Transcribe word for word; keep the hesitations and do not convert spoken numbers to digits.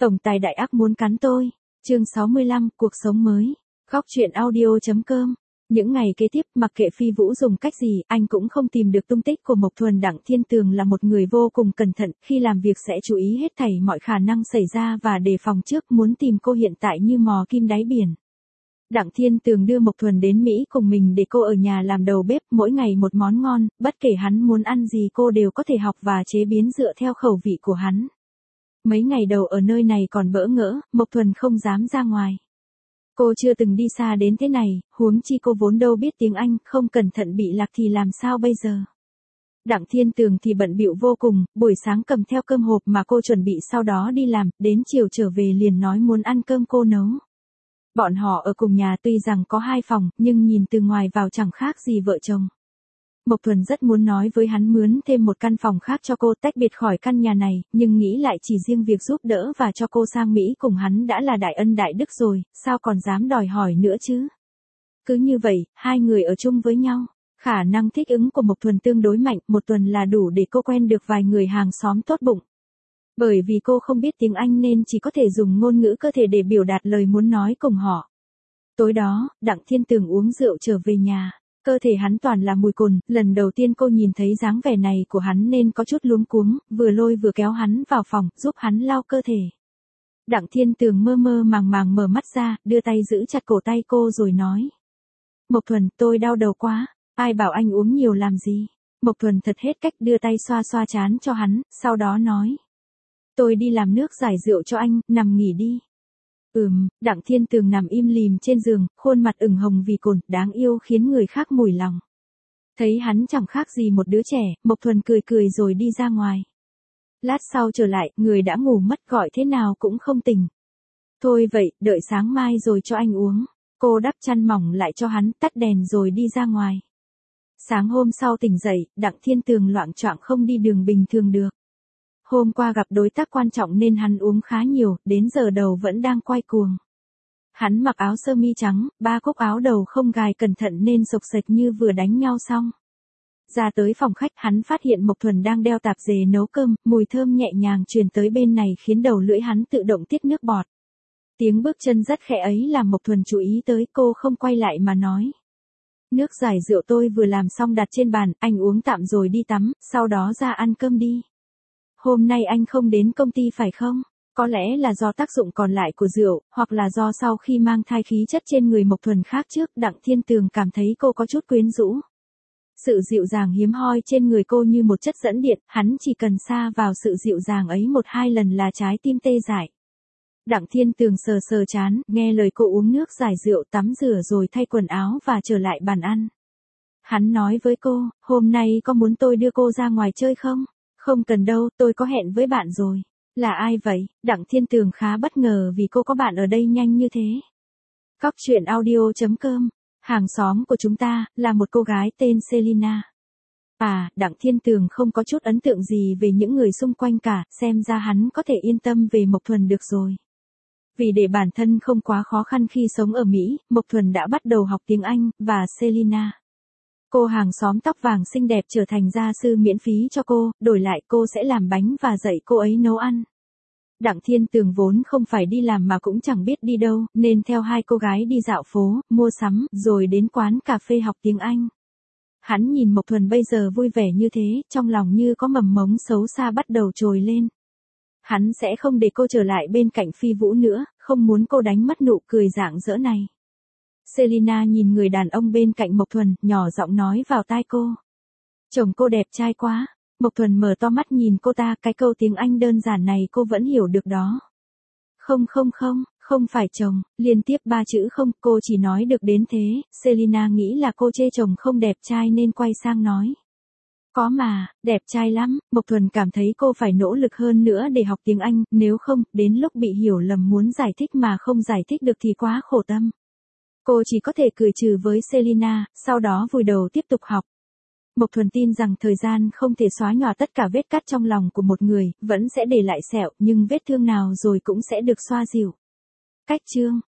Tổng tài đại ác muốn cắn tôi. Chương sáu mươi lăm, cuộc sống mới. Góc truyện audio chấm com. Những ngày kế tiếp, mặc kệ Phi Vũ dùng cách gì, anh cũng không tìm được tung tích của Mộc Thuần. Đặng Thiên Tường là một người vô cùng cẩn thận, khi làm việc sẽ chú ý hết thảy mọi khả năng xảy ra và đề phòng trước, muốn tìm cô hiện tại như mò kim đáy biển. Đặng Thiên Tường đưa Mộc Thuần đến Mỹ cùng mình để cô ở nhà làm đầu bếp, mỗi ngày một món ngon, bất kể hắn muốn ăn gì cô đều có thể học và chế biến dựa theo khẩu vị của hắn. Mấy ngày đầu ở nơi này còn bỡ ngỡ, Mộc Thuần không dám ra ngoài. Cô chưa từng đi xa đến thế này, huống chi cô vốn đâu biết tiếng Anh, không cẩn thận bị lạc thì làm sao bây giờ. Đặng Thiên Tường thì bận bịu vô cùng, buổi sáng cầm theo cơm hộp mà cô chuẩn bị sau đó đi làm, đến chiều trở về liền nói muốn ăn cơm cô nấu. Bọn họ ở cùng nhà tuy rằng có hai phòng, nhưng nhìn từ ngoài vào chẳng khác gì vợ chồng. Mộc Thuần rất muốn nói với hắn mướn thêm một căn phòng khác cho cô tách biệt khỏi căn nhà này, nhưng nghĩ lại chỉ riêng việc giúp đỡ và cho cô sang Mỹ cùng hắn đã là đại ân đại đức rồi, sao còn dám đòi hỏi nữa chứ. Cứ như vậy, hai người ở chung với nhau, khả năng thích ứng của Mộc Thuần tương đối mạnh, một tuần là đủ để cô quen được vài người hàng xóm tốt bụng. Bởi vì cô không biết tiếng Anh nên chỉ có thể dùng ngôn ngữ cơ thể để biểu đạt lời muốn nói cùng họ. Tối đó, Đặng Thiên Tường uống rượu trở về nhà. Cơ thể hắn toàn là mùi cồn, lần đầu tiên cô nhìn thấy dáng vẻ này của hắn nên có chút luống cuống, vừa lôi vừa kéo hắn vào phòng, giúp hắn lau cơ thể. Đặng Thiên Tường mơ mơ màng màng mở mắt ra, đưa tay giữ chặt cổ tay cô rồi nói. Mộc Thuần, tôi đau đầu quá, ai bảo anh uống nhiều làm gì. Mộc Thuần thật hết cách đưa tay xoa xoa trán cho hắn, sau đó nói. Tôi đi làm nước giải rượu cho anh, nằm nghỉ đi. Ừm, Đặng Thiên Tường nằm im lìm trên giường, khuôn mặt ửng hồng vì cồn, đáng yêu khiến người khác mủi lòng. Thấy hắn chẳng khác gì một đứa trẻ, Mộc Thuần cười cười rồi đi ra ngoài. Lát sau trở lại, người đã ngủ mất gọi thế nào cũng không tỉnh. Thôi vậy, đợi sáng mai rồi cho anh uống. Cô đắp chăn mỏng lại cho hắn, tắt đèn rồi đi ra ngoài. Sáng hôm sau tỉnh dậy, Đặng Thiên Tường loạng choạng không đi đường bình thường được. Hôm qua gặp đối tác quan trọng nên hắn uống khá nhiều, đến giờ đầu vẫn đang quay cuồng. Hắn mặc áo sơ mi trắng, ba cúc áo đầu không gài cẩn thận nên xộc xệch như vừa đánh nhau xong. Ra tới phòng khách, hắn phát hiện Mộc Thuần đang đeo tạp dề nấu cơm, mùi thơm nhẹ nhàng truyền tới bên này khiến đầu lưỡi hắn tự động tiết nước bọt. Tiếng bước chân rất khẽ ấy làm Mộc Thuần chú ý tới, cô không quay lại mà nói. Nước giải rượu tôi vừa làm xong đặt trên bàn, anh uống tạm rồi đi tắm, sau đó ra ăn cơm đi. Hôm nay anh không đến công ty phải không? Có lẽ là do tác dụng còn lại của rượu, hoặc là do sau khi mang thai khí chất trên người Mộc Thuần khác trước, Đặng Thiên Tường cảm thấy cô có chút quyến rũ. Sự dịu dàng hiếm hoi trên người cô như một chất dẫn điện, hắn chỉ cần sa vào sự dịu dàng ấy một hai lần là trái tim tê dại. Đặng Thiên Tường sờ sờ chán, nghe lời cô uống nước giải rượu, tắm rửa rồi thay quần áo và trở lại bàn ăn. Hắn nói với cô, hôm nay có muốn tôi đưa cô ra ngoài chơi không? Không cần đâu, tôi có hẹn với bạn rồi. Là ai vậy? Đặng Thiên Tường khá bất ngờ vì cô có bạn ở đây nhanh như thế. Góc truyện audio chấm com. Hàng xóm của chúng ta, là một cô gái tên Selina. À, Đặng Thiên Tường không có chút ấn tượng gì về những người xung quanh cả, xem ra hắn có thể yên tâm về Mộc Thuần được rồi. Vì để bản thân không quá khó khăn khi sống ở Mỹ, Mộc Thuần đã bắt đầu học tiếng Anh, và Selina. Cô hàng xóm tóc vàng xinh đẹp trở thành gia sư miễn phí cho cô, đổi lại cô sẽ làm bánh và dạy cô ấy nấu ăn. Đặng Thiên Tường vốn không phải đi làm mà cũng chẳng biết đi đâu, nên theo hai cô gái đi dạo phố, mua sắm, rồi đến quán cà phê học tiếng Anh. Hắn nhìn Mộc Thuần bây giờ vui vẻ như thế, trong lòng như có mầm mống xấu xa bắt đầu trồi lên. Hắn sẽ không để cô trở lại bên cạnh Phi Vũ nữa, không muốn cô đánh mất nụ cười rạng rỡ này. Selina nhìn người đàn ông bên cạnh Mộc Thuần, nhỏ giọng nói vào tai cô. Chồng cô đẹp trai quá. Mộc Thuần mở to mắt nhìn cô ta, cái câu tiếng Anh đơn giản này cô vẫn hiểu được đó. Không không không, không phải chồng, liên tiếp ba chữ không, cô chỉ nói được đến thế. Selina nghĩ là cô chê chồng không đẹp trai nên quay sang nói. Có mà, đẹp trai lắm. Mộc Thuần cảm thấy cô phải nỗ lực hơn nữa để học tiếng Anh, nếu không, đến lúc bị hiểu lầm muốn giải thích mà không giải thích được thì quá khổ tâm. Cô chỉ có thể cười trừ với Selina, sau đó vùi đầu tiếp tục học. Mộc Thuần tin rằng thời gian không thể xóa nhòa tất cả vết cắt trong lòng của một người, vẫn sẽ để lại sẹo, nhưng vết thương nào rồi cũng sẽ được xoa dịu. Cách chương